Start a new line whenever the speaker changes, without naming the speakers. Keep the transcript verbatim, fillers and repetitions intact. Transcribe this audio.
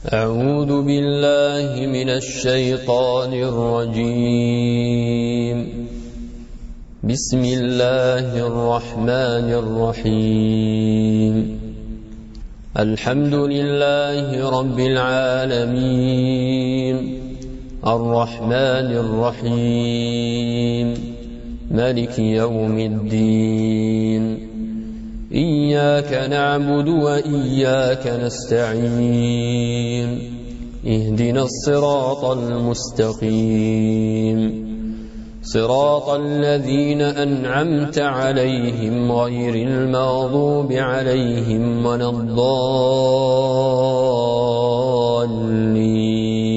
أعوذ بالله من الشيطان الرجيم. بسم الله الرحمن الرحيم. الحمد لله رب العالمين، الرحمن الرحيم، مالك يوم الدين. إياك نعبد وإياك نستعين، اهدنا الصراط المستقيم، صراط الذين أنعمت عليهم غير المغضوب عليهم ولا الضالين.